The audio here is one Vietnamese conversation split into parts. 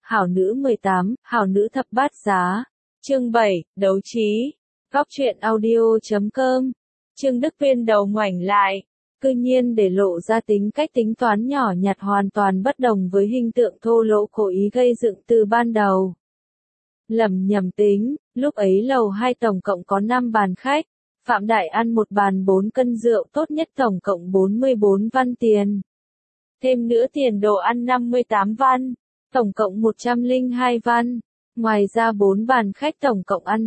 Hảo nữ 18, hảo nữ thập bát giá. Chương 7, đấu trí. Góc truyện audio.com. Trương Đức Viên đầu ngoảnh lại, cư nhiên để lộ ra tính cách tính toán nhỏ nhặt hoàn toàn bất đồng với hình tượng thô lỗ cố ý gây dựng từ ban đầu. Lầm nhầm tính, lúc ấy lầu 2 tổng cộng có 5 bàn khách, Phạm Đại ăn một bàn 4 cân rượu tốt nhất tổng cộng 44 văn tiền. Thêm nữa tiền đồ ăn 58 văn, tổng cộng 102 văn. Ngoài ra 4 bàn khách tổng cộng ăn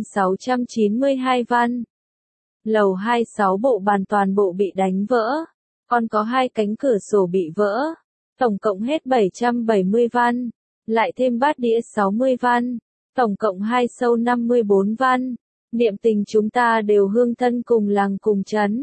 692 văn. Lầu 2 6 bộ bàn toàn bộ bị đánh vỡ, còn có 2 cánh cửa sổ bị vỡ. Tổng cộng hết 770 văn, lại thêm bát đĩa 60 văn, tổng cộng 2 sâu 54 văn. Niệm tình chúng ta đều hương thân cùng làng cùng trấn.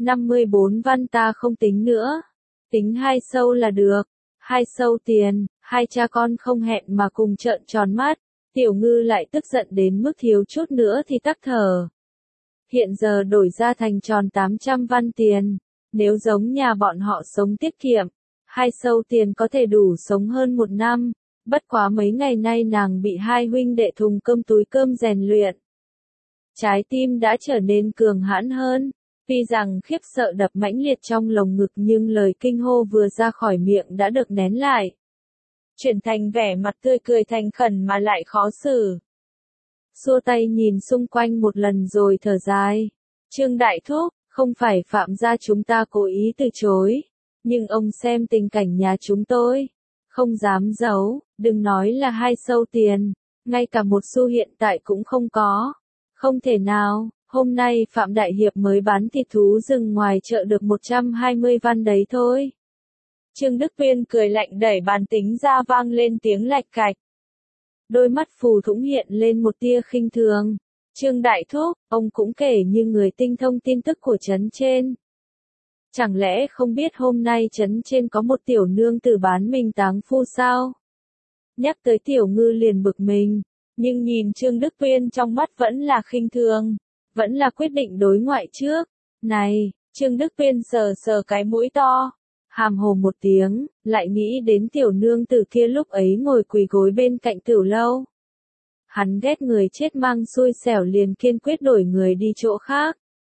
54 văn ta không tính nữa, tính 2 sâu là được. 2 sâu tiền, hai cha con không hẹn mà cùng trợn tròn mắt. Tiểu Ngư lại tức giận đến mức thiếu chút nữa thì tắc thở. Hiện giờ đổi ra thành tròn 800 văn tiền, nếu giống nhà bọn họ sống tiết kiệm, 2 sâu tiền có thể đủ sống hơn 1 năm, bất quá mấy ngày nay nàng bị 2 huynh đệ thùng cơm túi cơm rèn luyện. Trái tim đã trở nên cường hãn hơn, tuy rằng khiếp sợ đập mãnh liệt trong lồng ngực nhưng lời kinh hô vừa ra khỏi miệng đã được nén lại. Chuyển thành vẻ mặt tươi cười thành khẩn mà lại khó xử. Xua tay nhìn xung quanh một lần rồi thở dài. Trương Đại Thúc, không phải Phạm gia chúng ta cố ý từ chối, nhưng ông xem tình cảnh nhà chúng tôi, không dám giấu, đừng nói là 2 sâu tiền, ngay cả 1 xu hiện tại cũng không có. Không thể nào, hôm nay Phạm Đại Hiệp mới bán thịt thú rừng ngoài chợ được 120 văn đấy thôi. Trương Đức Viên cười lạnh đẩy bàn tính ra vang lên tiếng lạch cạch. Đôi mắt phù thủng hiện lên một tia khinh thường. Trương Đại Thúc, ông cũng kể như người tinh thông tin tức của trấn trên. Chẳng lẽ không biết hôm nay trấn trên có một tiểu nương tử bán mình táng phu sao? Nhắc tới Tiểu Ngư liền bực mình, nhưng nhìn Trương Đức Viên trong mắt vẫn là khinh thường, vẫn là quyết định đối ngoại trước. Này, Trương Đức Viên sờ sờ cái mũi to, hàm hồ một tiếng, lại nghĩ đến tiểu nương tử kia lúc ấy ngồi quỳ gối bên cạnh Tiểu Lâu. Hắn ghét người chết mang xui xẻo liền kiên quyết đổi người đi chỗ khác.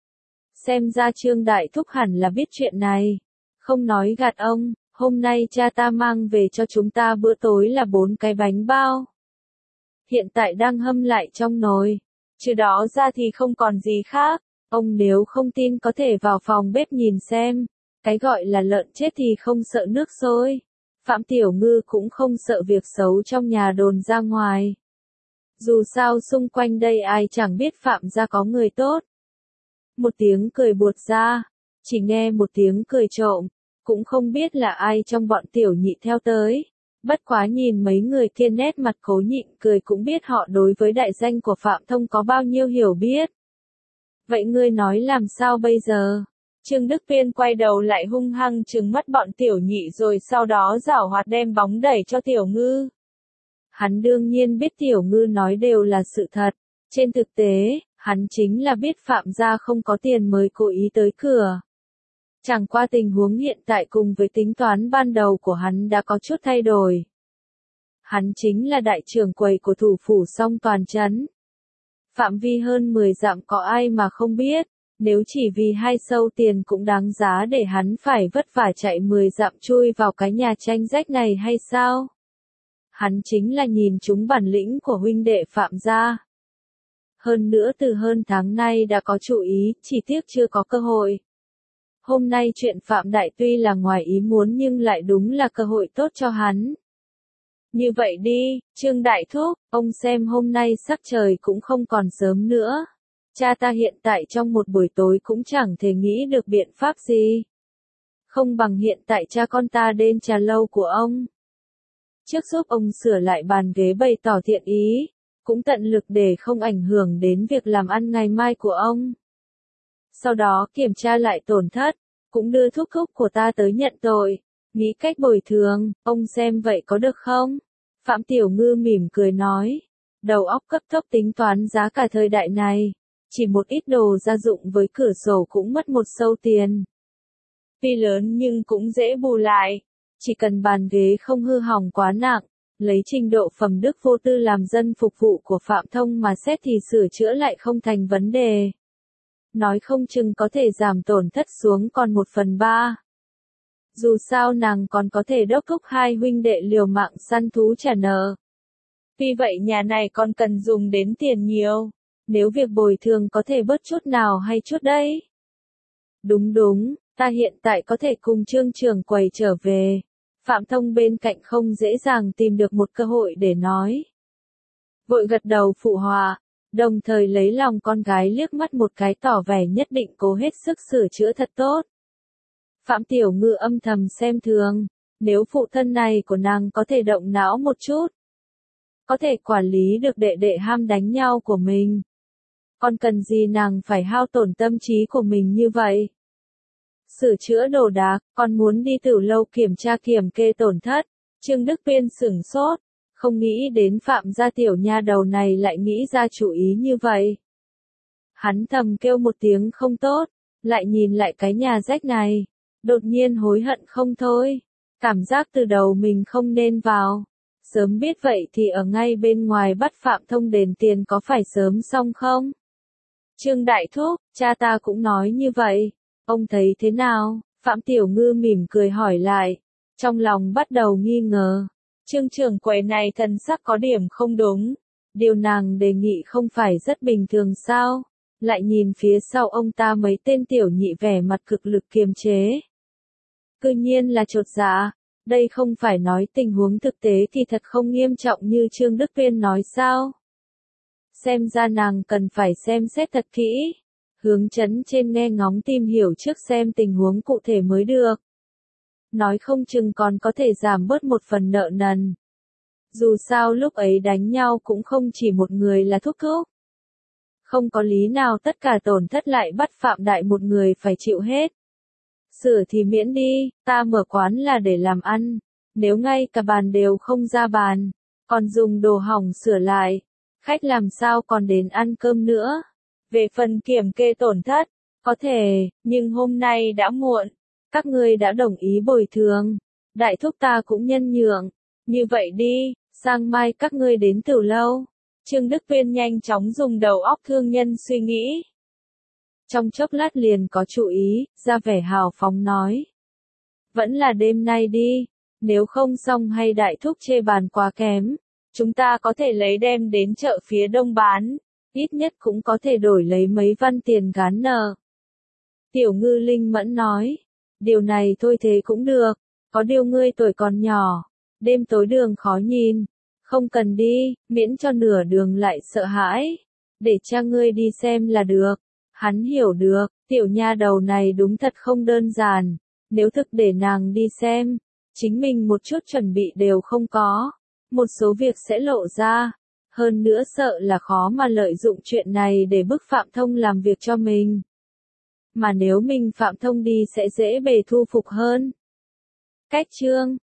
Xem ra Trương Đại Thúc hẳn là biết chuyện này. Không nói gạt ông, hôm nay cha ta mang về cho chúng ta bữa tối là 4 cái bánh bao. Hiện tại đang hâm lại trong nồi. Trừ đó ra thì không còn gì khác. Ông nếu không tin có thể vào phòng bếp nhìn xem. Cái gọi là lợn chết thì không sợ nước sôi. Phạm Tiểu Ngư cũng không sợ việc xấu trong nhà đồn ra ngoài. Dù sao xung quanh đây ai chẳng biết Phạm gia có người tốt. Một tiếng cười buột ra, chỉ nghe một tiếng cười trộm, cũng không biết là ai trong bọn tiểu nhị theo tới. Bất quá nhìn mấy người kia nét mặt cố nhịn cười cũng biết họ đối với đại danh của Phạm Thông có bao nhiêu hiểu biết. Vậy ngươi nói làm sao bây giờ? Trương Đức Viên quay đầu lại hung hăng trừng mắt bọn tiểu nhị rồi sau đó giảo hoạt đem bóng đẩy cho Tiểu Ngư. Hắn đương nhiên biết Tiểu Ngư nói đều là sự thật. Trên thực tế, hắn chính là biết Phạm gia không có tiền mới cố ý tới cửa. Chẳng qua tình huống hiện tại cùng với tính toán ban đầu của hắn đã có chút thay đổi. Hắn chính là đại trưởng quầy của thủ phủ Song Toàn trấn. Phạm vi hơn 10 dặm có ai mà không biết, nếu chỉ vì 2 sâu tiền cũng đáng giá để hắn phải vất vả chạy 10 dặm chui vào cái nhà tranh rách này hay sao? Hắn chính là nhìn chúng bản lĩnh của huynh đệ Phạm gia. Hơn nữa từ hơn tháng nay đã có chủ ý, chỉ tiếc chưa có cơ hội. Hôm nay chuyện Phạm Đại tuy là ngoài ý muốn nhưng lại đúng là cơ hội tốt cho hắn. Như vậy đi, Trương Đại Thúc, ông xem hôm nay sắc trời cũng không còn sớm nữa. Cha ta hiện tại trong một buổi tối cũng chẳng thể nghĩ được biện pháp gì. Không bằng hiện tại cha con ta đến trà lâu của ông. Trước giúp ông sửa lại bàn ghế bày tỏ thiện ý, cũng tận lực để không ảnh hưởng đến việc làm ăn ngày mai của ông. Sau đó kiểm tra lại tổn thất, cũng đưa thúc thúc của ta tới nhận tội, nghĩ cách bồi thường, ông xem vậy có được không? Phạm Tiểu Ngư mỉm cười nói, đầu óc cấp tốc tính toán giá cả thời đại này, chỉ một ít đồ gia dụng với cửa sổ cũng mất 1 sâu tiền. Tuy lớn nhưng cũng dễ bù lại, chỉ cần bàn ghế không hư hỏng quá nặng, Lấy trình độ phẩm đức vô tư làm dân phục vụ của Phạm Thông mà xét thì sửa chữa lại không thành vấn đề. Nói không chừng có thể giảm tổn thất xuống còn 1/3. Dù sao nàng còn có thể đốc thúc hai huynh đệ liều mạng săn thú trả nợ. Vì vậy nhà này còn cần dùng đến tiền nhiều. Nếu việc bồi thường có thể bớt chút nào hay chút đấy. Đúng, ta hiện tại có thể cùng Trương trưởng quầy trở về. Phạm Thông bên cạnh không dễ dàng tìm được một cơ hội để nói. Vội gật đầu phụ họa, đồng thời lấy lòng con gái liếc mắt một cái tỏ vẻ nhất định cố hết sức sửa chữa thật tốt. Phạm Tiểu Ngư âm thầm xem thường, nếu phụ thân này của nàng có thể động não một chút, có thể quản lý được đệ đệ ham đánh nhau của mình. Còn cần gì nàng phải hao tổn tâm trí của mình như vậy? Sửa chữa đồ đạc, còn muốn đi Tử Lâu kiểm tra kiểm kê tổn thất. Trương Đức Viên sửng sốt, không nghĩ đến Phạm gia tiểu nha đầu này lại nghĩ ra chủ ý như vậy. Hắn thầm kêu một tiếng không tốt, lại nhìn lại cái nhà rách này, đột nhiên hối hận không thôi. Cảm giác từ đầu mình không nên vào. Sớm biết vậy thì ở ngay bên ngoài bắt Phạm Thông đền tiền có phải sớm xong không? Trương Đại Thúc, cha ta cũng nói như vậy. Ông thấy thế nào? Phạm Tiểu Ngư mỉm cười hỏi lại. Trong lòng bắt đầu nghi ngờ. Trương trưởng quầy này thần sắc có điểm không đúng. Điều nàng đề nghị không phải rất bình thường sao? Lại nhìn phía sau ông ta mấy tên tiểu nhị vẻ mặt cực lực kiềm chế. Cư nhiên là chột dạ. Đây không phải nói tình huống thực tế thì thật không nghiêm trọng như Trương Đức Viên nói sao? Xem ra nàng cần phải xem xét thật kỹ. Hướng chấn trên nghe ngóng tìm hiểu trước xem tình huống cụ thể mới được. Nói không chừng còn có thể giảm bớt một phần nợ nần. Dù sao lúc ấy đánh nhau cũng không chỉ một người là thúc thúc. Không có lý nào tất cả tổn thất lại bắt Phạm Đại một người phải chịu hết. Sửa thì miễn đi, ta mở quán là để làm ăn. Nếu ngay cả bàn đều không ra bàn, còn dùng đồ hỏng sửa lại, khách làm sao còn đến ăn cơm nữa. Về phần kiểm kê tổn thất, có thể, nhưng hôm nay đã muộn. Các ngươi đã đồng ý bồi thường. Đại thúc ta cũng nhân nhượng. Như vậy đi, sang mai các ngươi đến Tử Lâu. Trương Đức Viên nhanh chóng dùng đầu óc thương nhân suy nghĩ. Trong chốc lát liền có chú ý, ra vẻ hào phóng nói. Vẫn là đêm nay đi, nếu không xong hay đại thúc chê bàn quá kém, chúng ta có thể lấy đem đến chợ phía đông bán, ít nhất cũng có thể đổi lấy mấy văn tiền gán nợ. Tiểu Ngư linh mẫn nói, điều này thôi thế cũng được, có điều ngươi tuổi còn nhỏ, đêm tối đường khó nhìn, không cần đi, miễn cho nửa đường lại sợ hãi, để cha ngươi đi xem là được. Hắn hiểu được, tiểu nha đầu này đúng thật không đơn giản, nếu thực để nàng đi xem, chính mình một chút chuẩn bị đều không có, một số việc sẽ lộ ra, hơn nữa sợ là khó mà lợi dụng chuyện này để bức Phạm Thông làm việc cho mình. Mà nếu mình Phạm Thông đi sẽ dễ bề thu phục hơn. Cách chương